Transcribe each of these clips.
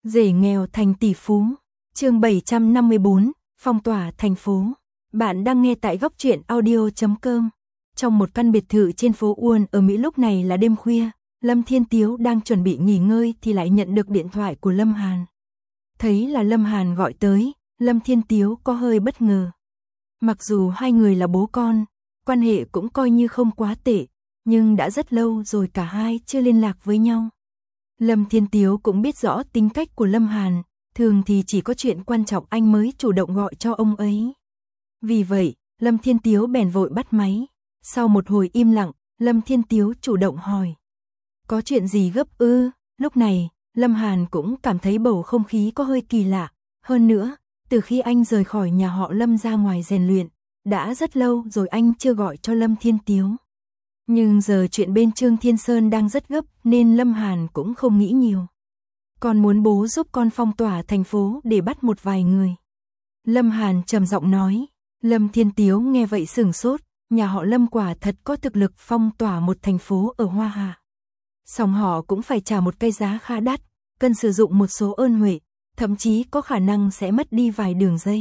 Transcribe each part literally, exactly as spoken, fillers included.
Rể nghèo thành tỷ phú. Chương bảy trăm năm mươi bốn, phong tỏa thành phố. Bạn đang nghe tại góc truyện audio chấm com. Trong một căn biệt thự trên phố Uôn ở Mỹ, lúc này là đêm khuya, Lâm Thiên Tiếu đang chuẩn bị nghỉ ngơi thì lại nhận được điện thoại của Lâm Hàn. Thấy là Lâm Hàn gọi tới, Lâm Thiên Tiếu có hơi bất ngờ. Mặc dù hai người là bố con, quan hệ cũng coi như không quá tệ, nhưng đã rất lâu rồi cả hai chưa liên lạc với nhau. Lâm Thiên Tiếu cũng biết rõ tính cách của Lâm Hàn, thường thì chỉ có chuyện quan trọng anh mới chủ động gọi cho ông ấy. Vì vậy, Lâm Thiên Tiếu bèn vội bắt máy. Sau một hồi im lặng, Lâm Thiên Tiếu chủ động hỏi. Có chuyện gì gấp ư? Lúc này, Lâm Hàn cũng cảm thấy bầu không khí có hơi kỳ lạ. Hơn nữa, từ khi anh rời khỏi nhà họ Lâm ra ngoài rèn luyện, đã rất lâu rồi anh chưa gọi cho Lâm Thiên Tiếu. Nhưng giờ chuyện bên Trương Thiên Sơn đang rất gấp nên Lâm Hàn cũng không nghĩ nhiều. Con muốn bố giúp con phong tỏa thành phố để bắt một vài người. Lâm Hàn trầm giọng nói. Lâm Thiên Tiếu nghe vậy sửng sốt, nhà họ Lâm quả thật có thực lực phong tỏa một thành phố ở Hoa Hạ. Song họ cũng phải trả một cái giá khá đắt, cần sử dụng một số ơn huệ, thậm chí có khả năng sẽ mất đi vài đường dây.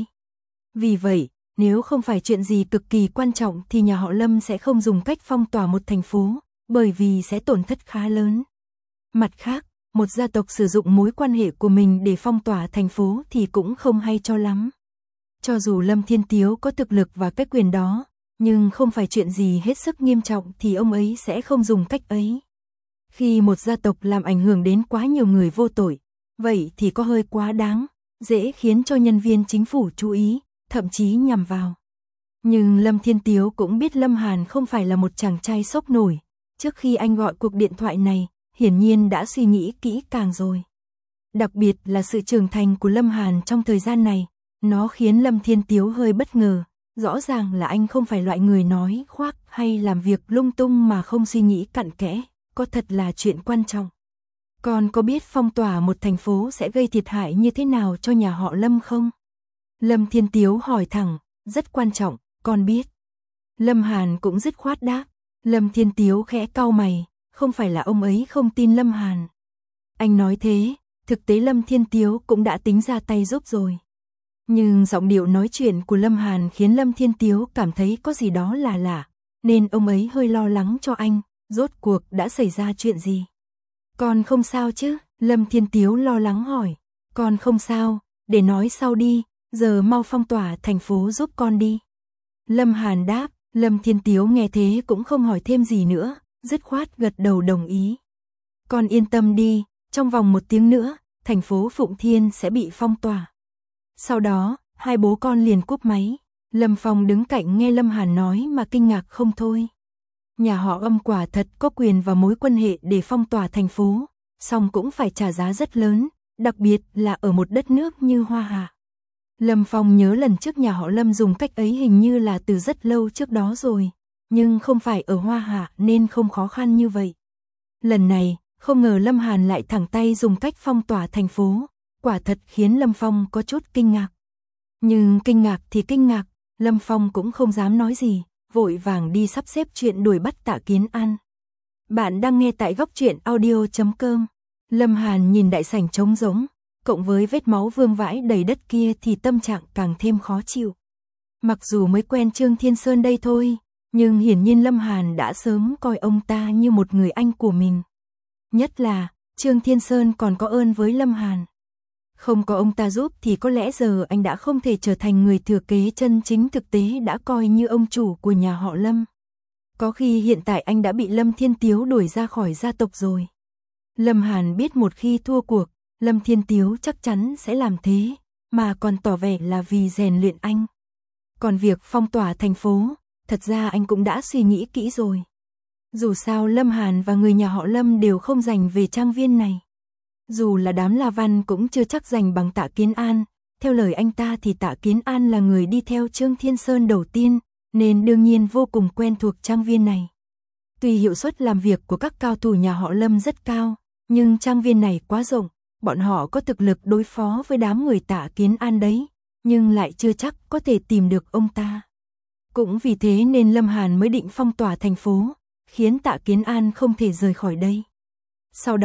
Vì vậy, nếu không phải chuyện gì cực kỳ quan trọng thì nhà họ Lâm sẽ không dùng cách phong tỏa một thành phố, bởi vì sẽ tổn thất khá lớn. Mặt khác, một gia tộc sử dụng mối quan hệ của mình để phong tỏa thành phố thì cũng không hay cho lắm. Cho dù Lâm Thiên Tiếu có thực lực và cái quyền đó, nhưng không phải chuyện gì hết sức nghiêm trọng thì ông ấy sẽ không dùng cách ấy. Khi một gia tộc làm ảnh hưởng đến quá nhiều người vô tội, vậy thì có hơi quá đáng, dễ khiến cho nhân viên chính phủ chú ý, thậm chí nhằm vào. Nhưng Lâm Thiên Tiếu cũng biết Lâm Hàn không phải là một chàng trai sốc nổi. Trước khi anh gọi cuộc điện thoại này, hiển nhiên đã suy nghĩ kỹ càng rồi. Đặc biệt là sự trưởng thành của Lâm Hàn trong thời gian này, nó khiến Lâm Thiên Tiếu hơi bất ngờ. Rõ ràng là anh không phải loại người nói khoác hay làm việc lung tung mà không suy nghĩ cặn kẽ, có thật là chuyện quan trọng. Con có biết phong tỏa một thành phố sẽ gây thiệt hại như thế nào cho nhà họ Lâm không? Lâm Thiên Tiếu hỏi thẳng. Rất quan trọng, con biết. Lâm Hàn cũng dứt khoát đáp. Lâm Thiên Tiếu khẽ cau mày, không phải là ông ấy không tin Lâm Hàn. Anh nói thế, thực tế Lâm Thiên Tiếu cũng đã tính ra tay giúp rồi. Nhưng giọng điệu nói chuyện của Lâm Hàn khiến Lâm Thiên Tiếu cảm thấy có gì đó là lạ, nên ông ấy hơi lo lắng cho anh. Rốt cuộc đã xảy ra chuyện gì? Con không sao chứ? Lâm Thiên Tiếu lo lắng hỏi. Con không sao, để nói sau đi, giờ mau phong tỏa thành phố giúp con đi. Lâm Hàn đáp. Lâm Thiên Tiếu nghe thế cũng không hỏi thêm gì nữa, dứt khoát gật đầu đồng ý. Con yên tâm đi, trong vòng một tiếng nữa, thành phố Phụng Thiên sẽ bị phong tỏa. Sau đó, hai bố con liền cúp máy. Lâm Phong đứng cạnh nghe Lâm Hàn nói mà kinh ngạc không thôi. Nhà họ Âm quả thật có quyền và mối quan hệ để phong tỏa thành phố, song cũng phải trả giá rất lớn, đặc biệt là ở một đất nước như Hoa Hạ. Lâm Phong nhớ lần trước nhà họ Lâm dùng cách ấy hình như là từ rất lâu trước đó rồi, nhưng không phải ở Hoa Hạ nên không khó khăn như vậy. Lần này, không ngờ Lâm Hàn lại thẳng tay dùng cách phong tỏa thành phố, quả thật khiến Lâm Phong có chút kinh ngạc. Nhưng kinh ngạc thì kinh ngạc, Lâm Phong cũng không dám nói gì, vội vàng đi sắp xếp chuyện đuổi bắt Tạ Kiến An. Bạn đang nghe tại góc truyện audio chấm com. Lâm Hàn nhìn đại sảnh trống rỗng, cộng với vết máu vương vãi đầy đất kia thì tâm trạng càng thêm khó chịu. Mặc dù mới quen Trương Thiên Sơn đây thôi, nhưng hiển nhiên Lâm Hàn đã sớm coi ông ta như một người anh của mình. Nhất là, Trương Thiên Sơn còn có ơn với Lâm Hàn. Không có ông ta giúp thì có lẽ giờ anh đã không thể trở thành người thừa kế chân chính, thực tế đã coi như ông chủ của nhà họ Lâm. Có khi hiện tại anh đã bị Lâm Thiên Tiếu đuổi ra khỏi gia tộc rồi. Lâm Hàn biết một khi thua cuộc, Lâm Thiên Tiếu chắc chắn sẽ làm thế, mà còn tỏ vẻ là vì rèn luyện anh. Còn việc phong tỏa thành phố, thật ra anh cũng đã suy nghĩ kỹ rồi. Dù sao Lâm Hàn và người nhà họ Lâm đều không giành về trang viên này. Dù là đám La Văn cũng chưa chắc giành bằng Tạ Kiến An, theo lời anh ta thì Tạ Kiến An là người đi theo Trương Thiên Sơn đầu tiên, nên đương nhiên vô cùng quen thuộc trang viên này. Tuy hiệu suất làm việc của các cao thủ nhà họ Lâm rất cao, nhưng trang viên này quá rộng, bọn họ có thực lực đối phó với đám người Tạ Kiến An đấy, nhưng lại chưa chắc có thể tìm được ông ta. Cũng vì thế nên Lâm Hàn mới định phong tỏa thành phố, khiến Tạ Kiến An không thể rời khỏi đây. Sau đó,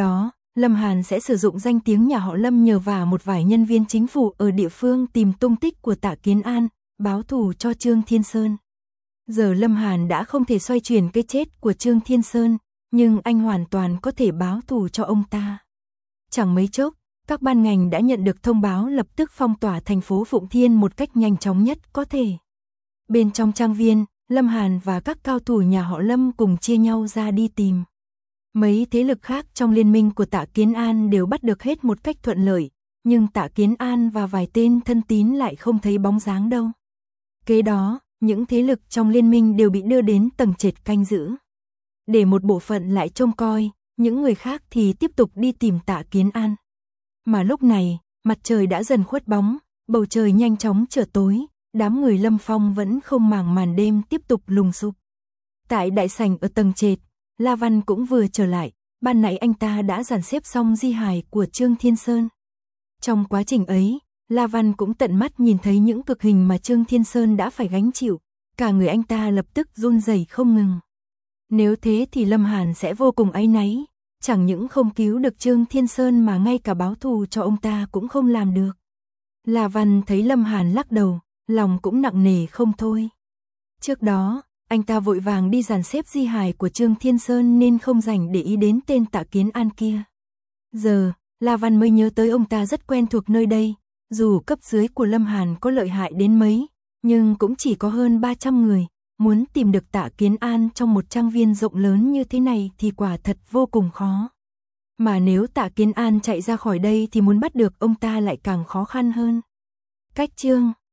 Lâm Hàn sẽ sử dụng danh tiếng nhà họ Lâm nhờ vả một vài nhân viên chính phủ ở địa phương tìm tung tích của Tạ Kiến An, báo thù cho Trương Thiên Sơn. Giờ Lâm Hàn đã không thể xoay chuyển cái chết của Trương Thiên Sơn, nhưng anh hoàn toàn có thể báo thù cho ông ta. Chẳng mấy chốc, các ban ngành đã nhận được thông báo lập tức phong tỏa thành phố Phụng Thiên một cách nhanh chóng nhất có thể. Bên trong trang viên, Lâm Hàn và các cao thủ nhà họ Lâm cùng chia nhau ra đi tìm. Mấy thế lực khác trong liên minh của Tạ Kiến An đều bắt được hết một cách thuận lợi, nhưng Tạ Kiến An và vài tên thân tín lại không thấy bóng dáng đâu. Kế đó, những thế lực trong liên minh đều bị đưa đến tầng trệt canh giữ. Để một bộ phận lại trông coi, những người khác thì tiếp tục đi tìm Tạ Kiến An. Mà lúc này, mặt trời đã dần khuất bóng, bầu trời nhanh chóng trở tối, đám người Lâm Phong vẫn không màng màn đêm tiếp tục lùng sục. Tại đại sảnh ở tầng trệt, La Văn cũng vừa trở lại, ban nãy anh ta đã dàn xếp xong di hài của Trương Thiên Sơn. Trong quá trình ấy, La Văn cũng tận mắt nhìn thấy những cực hình mà Trương Thiên Sơn đã phải gánh chịu, cả người anh ta lập tức run rẩy không ngừng. Nếu thế thì Lâm Hàn sẽ vô cùng áy náy, chẳng những không cứu được Trương Thiên Sơn mà ngay cả báo thù cho ông ta cũng không làm được. La Văn thấy Lâm Hàn lắc đầu, lòng cũng nặng nề không thôi. Trước đó, anh ta vội vàng đi dàn xếp di hài của Trương Thiên Sơn nên không rảnh để ý đến tên Tạ Kiến An kia. Giờ, La Văn mới nhớ tới ông ta rất quen thuộc nơi đây, dù cấp dưới của Lâm Hàn có lợi hại đến mấy, nhưng cũng chỉ có hơn ba trăm người, muốn tìm được Tạ Kiến An trong một trang viên rộng lớn như thế này thì quả thật vô cùng khó. Mà nếu Tạ Kiến An chạy ra khỏi đây thì muốn bắt được ông ta lại càng khó khăn hơn. Cách chương